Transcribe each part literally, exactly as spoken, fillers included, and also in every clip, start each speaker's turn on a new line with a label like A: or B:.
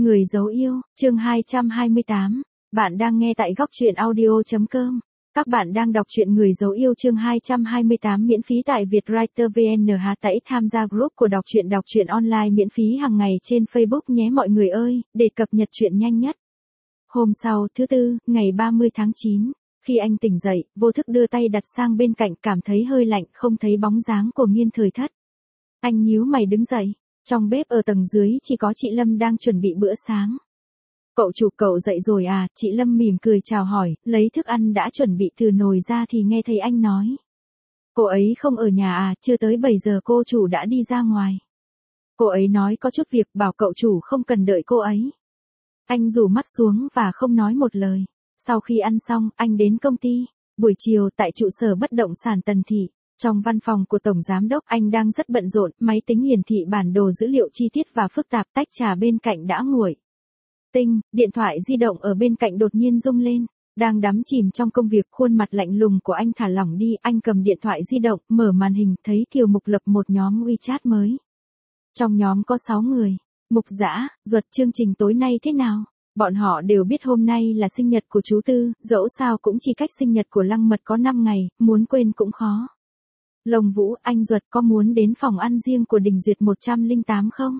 A: Người dấu yêu, chương hai trăm hai mươi tám. Bạn đang nghe tại góc truyện audio.com. Các bạn đang đọc truyện Người dấu yêu chương hai trăm hai mươi tám miễn phí tại Vietwriter vê en. Hà tẩy tham gia group của đọc truyện đọc truyện online miễn phí hàng ngày trên Facebook nhé mọi người ơi, để cập nhật truyện nhanh nhất. Hôm sau, thứ tư, ngày ba mươi tháng chín, khi anh tỉnh dậy, vô thức đưa tay đặt sang bên cạnh cảm thấy hơi lạnh không thấy bóng dáng của Nghiên Thời Thất. Anh nhíu mày đứng dậy. Trong bếp ở tầng dưới chỉ có chị Lâm đang chuẩn bị bữa sáng. Cậu chủ cậu dậy rồi à, chị Lâm mỉm cười chào hỏi, lấy thức ăn đã chuẩn bị từ nồi ra thì nghe thấy anh nói. Cô ấy không ở nhà à, chưa tới bảy giờ cô chủ đã đi ra ngoài. Cô ấy nói có chút việc bảo cậu chủ không cần đợi cô ấy. Anh rủ mắt xuống và không nói một lời. Sau khi ăn xong, anh đến công ty. Buổi chiều tại trụ sở bất động sản Tần Thị. Trong văn phòng của Tổng Giám đốc anh đang rất bận rộn, máy tính hiển thị bản đồ dữ liệu chi tiết và phức tạp, tách trà bên cạnh đã nguội. Tinh, điện thoại di động ở bên cạnh đột nhiên rung lên. Đang đắm chìm trong công việc, khuôn mặt lạnh lùng của anh thả lỏng đi, anh cầm điện thoại di động, mở màn hình, thấy Kiều Mục lập một nhóm WeChat mới. Trong nhóm có sáu người. Mục Dã, Duật, chương trình tối nay thế nào? Bọn họ đều biết hôm nay là sinh nhật của chú Tư, dẫu sao cũng chỉ cách sinh nhật của Lăng Mật có năm ngày, muốn quên cũng khó. Lồng Vũ, anh Duật có muốn đến phòng ăn riêng của Đình Duyệt một không tám không?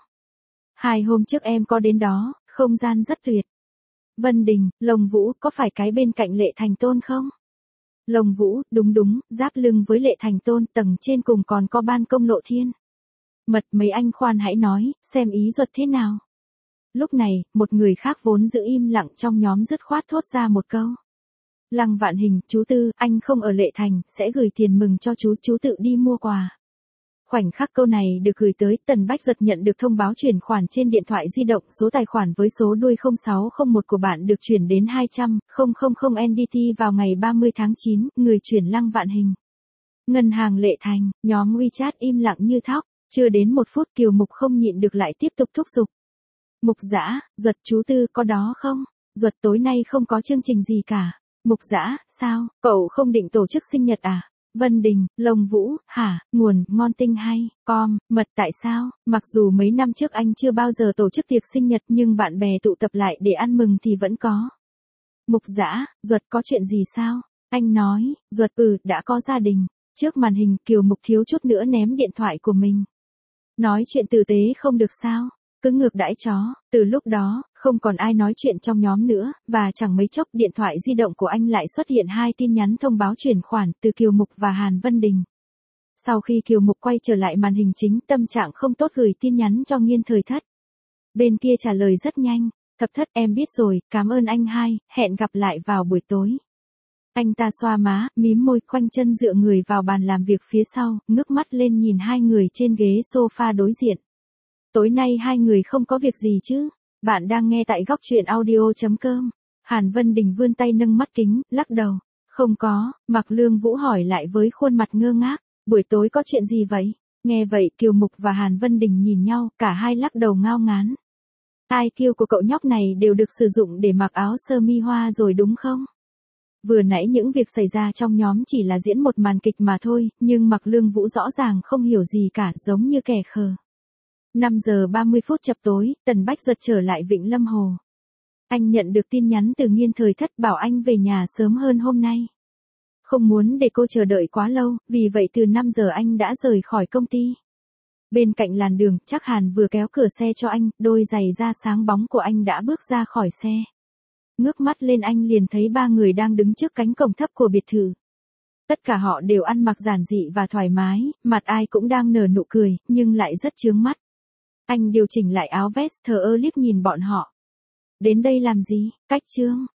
A: Hai hôm trước em có đến đó, không gian rất tuyệt. Vân Đình, Lồng Vũ, có phải cái bên cạnh Lệ Thành Tôn không? Lồng Vũ, đúng đúng, giáp lưng với Lệ Thành Tôn, tầng trên cùng còn có ban công Lộ Thiên. Mật, mấy anh khoan hãy nói, xem ý Duật thế nào. Lúc này, một người khác vốn giữ im lặng trong nhóm dứt khoát thốt ra một câu. Lăng Vạn Hình, chú Tư, anh không ở Lệ Thành, sẽ gửi tiền mừng cho chú, chú tự đi mua quà. Khoảnh khắc câu này được gửi tới, Tần Bách Duật nhận được thông báo chuyển khoản trên điện thoại di động, số tài khoản với số đuôi không sáu không một của bạn được chuyển đến hai trăm nghìn en đê tê vào ngày ba mươi tháng chín, người chuyển Lăng Vạn Hình. Ngân hàng Lệ Thành, nhóm WeChat im lặng như thóc, chưa đến một phút Kiều Mục không nhịn được lại tiếp tục thúc giục. Mục Dã, Duật, chú Tư có đó không? Duật, tối nay không có chương trình gì cả. Mục Dã, sao, cậu không định tổ chức sinh nhật à? Vân Đình, Lồng Vũ, hả, nguồn, ngon tinh hay, com, mật tại sao? Mặc dù mấy năm trước anh chưa bao giờ tổ chức tiệc sinh nhật nhưng bạn bè tụ tập lại để ăn mừng thì vẫn có. Mục Dã, Duật có chuyện gì sao? Anh nói, Duật ừ, đã có gia đình. Trước màn hình Kiều Mục thiếu chút nữa ném điện thoại của mình. Nói chuyện tử tế không được sao? Cứ ngược đãi chó. Từ lúc đó, không còn ai nói chuyện trong nhóm nữa, và chẳng mấy chốc điện thoại di động của anh lại xuất hiện hai tin nhắn thông báo chuyển khoản từ Kiều Mục và Hàn Vân Đình. Sau khi Kiều Mục quay trở lại màn hình chính, tâm trạng không tốt gửi tin nhắn cho Nghiên Thời Thất. Bên kia trả lời rất nhanh, Thập Thất em biết rồi, cảm ơn anh hai, hẹn gặp lại vào buổi tối. Anh ta xoa má, mím môi, khoanh chân dựa người vào bàn làm việc phía sau, ngước mắt lên nhìn hai người trên ghế sofa đối diện. Tối nay hai người không có việc gì chứ? Bạn đang nghe tại góc truyện audio.com. Hàn Vân Đình vươn tay nâng mắt kính, lắc đầu. Không có, Mạc Lương Vũ hỏi lại với khuôn mặt ngơ ngác. Buổi tối có chuyện gì vậy? Nghe vậy Kiều Mục và Hàn Vân Đình nhìn nhau, cả hai lắc đầu ngao ngán. I Q của cậu nhóc này đều được sử dụng để mặc áo sơ mi hoa rồi đúng không? Vừa nãy những việc xảy ra trong nhóm chỉ là diễn một màn kịch mà thôi, nhưng Mạc Lương Vũ rõ ràng không hiểu gì cả, giống như kẻ khờ. năm giờ ba mươi phút chập tối, Tần Bách Duật trở lại Vịnh Lâm Hồ. Anh nhận được tin nhắn từ Nghiên Thời Thất bảo anh về nhà sớm hơn hôm nay. Không muốn để cô chờ đợi quá lâu, vì vậy từ năm giờ anh đã rời khỏi công ty. Bên cạnh làn đường, Trác Hàn vừa kéo cửa xe cho anh, đôi giày da sáng bóng của anh đã bước ra khỏi xe. Ngước mắt lên anh liền thấy ba người đang đứng trước cánh cổng thấp của biệt thự. Tất cả họ đều ăn mặc giản dị và thoải mái, mặt ai cũng đang nở nụ cười, nhưng lại rất chướng mắt. Anh điều chỉnh lại áo vest thờ ơ liếc nhìn bọn họ. Đến đây làm gì, cách trương,